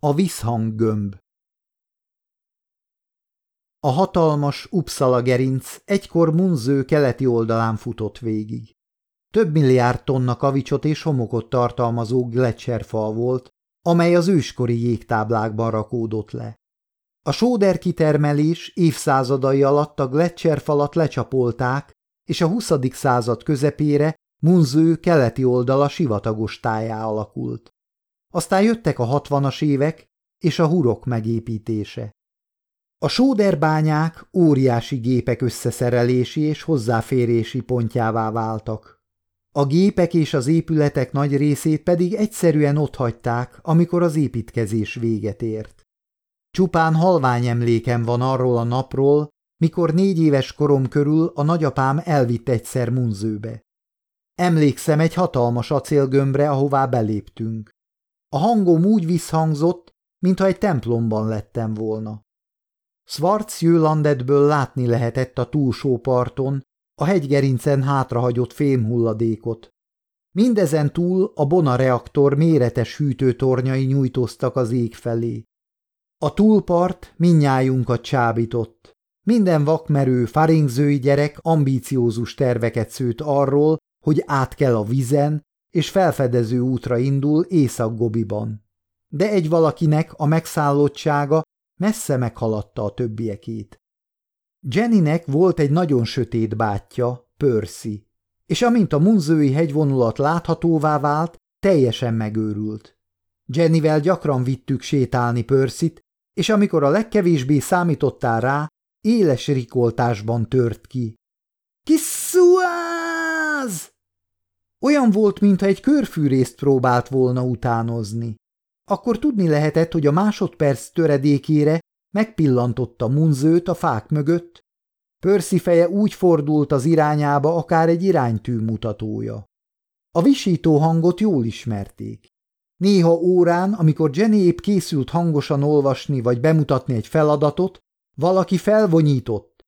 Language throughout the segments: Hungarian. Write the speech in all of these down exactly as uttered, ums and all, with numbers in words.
A visszhanggömb. A hatalmas Uppsala gerinc egykor Munző keleti oldalán futott végig. Több milliárd tonna kavicsot és homokot tartalmazó gleccserfal volt, amely az őskori jégtáblákban rakódott le. A sóderkitermelés évszázadai alatt a gleccserfalat lecsapolták, és a huszadik század közepére Munző keleti oldala sivatagos tájá alakult. Aztán jöttek a hatvanas évek és a hurok megépítése. A sóderbányák óriási gépek összeszerelési és hozzáférési pontjává váltak. A gépek és az épületek nagy részét pedig egyszerűen otthagyták, amikor az építkezés véget ért. Csupán halvány emlékem van arról a napról, mikor négy éves korom körül a nagyapám elvitt egyszer Munzőbe. Emlékszem egy hatalmas acélgömbre, ahová beléptünk. A hangom úgy visszhangzott, mintha egy templomban lettem volna. Schwarzjölandetből látni lehetett a túlsó parton a hegygerincen hátrahagyott fémhulladékot. Mindezen túl a Bona reaktor méretes hűtőtornyai nyújtóztak az ég felé. A túlpart mindnyájunkat csábított. Minden vakmerő faringzői gyerek ambíciózus terveket szőtt arról, hogy át kell a vizen, és felfedező útra indul Észak-Gobiban. De egy valakinek a megszállottsága messze meghaladta a többiekét. Jennynek volt egy nagyon sötét bátyja, Percy, és amint a munzői hegyvonulat láthatóvá vált, teljesen megőrült. Jennyvel gyakran vittük sétálni Percyt, és amikor a legkevésbé számítottál rá, éles rikoltásban tört ki. Kiszuáz! Olyan volt, mintha egy körfűrészt próbált volna utánozni. Akkor tudni lehetett, hogy a másodperc töredékére megpillantotta Munzőt a fák mögött. Percy feje úgy fordult az irányába, akár egy iránytű mutatója. A visító hangot jól ismerték. Néha órán, amikor Jenny épp készült hangosan olvasni vagy bemutatni egy feladatot, valaki felvonyított.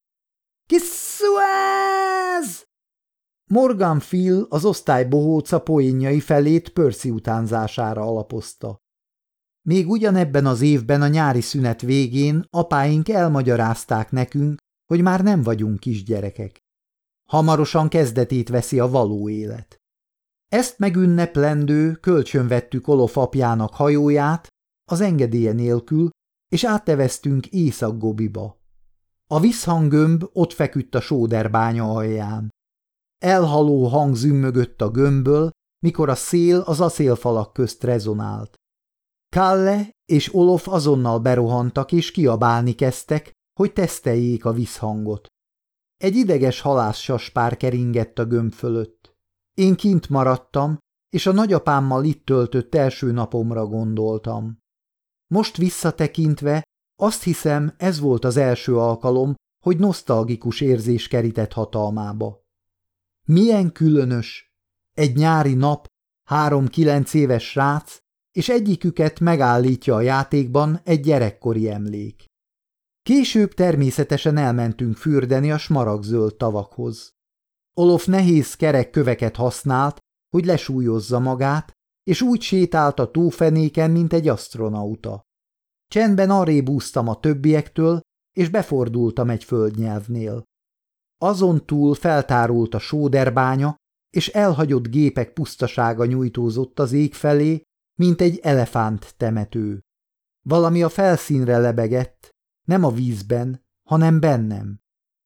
Kiszuáz! Morgan Phil az osztály bohóca poénjai felét Percy utánzására alapozta. Még ugyanebben az évben a nyári szünet végén apáink elmagyarázták nekünk, hogy már nem vagyunk kisgyerekek. Hamarosan kezdetét veszi a való élet. Ezt megünneplendő kölcsönvettük Olof apjának hajóját, az engedélye nélkül, és átteveztünk Észak-Gobiba. A visszhanggömb ott feküdt a sóderbánya alján. Elhaló hang zümmögött a gömbből, mikor a szél az acélfalak közt rezonált. Kalle és Olof azonnal berohantak és kiabálni kezdtek, hogy teszteljék a visszhangot. Egy ideges halászsaspár keringett a gömb fölött. Én kint maradtam, és a nagyapámmal itt töltött első napomra gondoltam. Most visszatekintve azt hiszem, ez volt az első alkalom, hogy nosztalgikus érzés kerített hatalmába. Milyen különös! Egy nyári nap, három kilenc éves srác, és egyiküket megállítja a játékban egy gyerekkori emlék. Később természetesen elmentünk fürdeni a smaragdzöld tavakhoz. Olof nehéz kerek köveket használt, hogy lesúlyozza magát, és úgy sétált a tófenéken, mint egy asztronauta. Csendben arrébb úsztam a többiektől, és befordultam egy földnyelvnél. Azon túl feltárult a sóderbánya, és elhagyott gépek pusztasága nyújtózott az ég felé, mint egy elefánt temető. Valami a felszínre lebegett, nem a vízben, hanem bennem.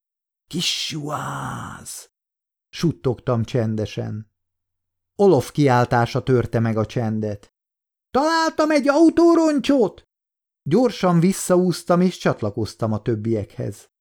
Kissuáz! Suttogtam csendesen. Olof kiáltása törte meg a csendet. Találtam egy autóroncsot! Gyorsan visszaúztam és csatlakoztam a többiekhez.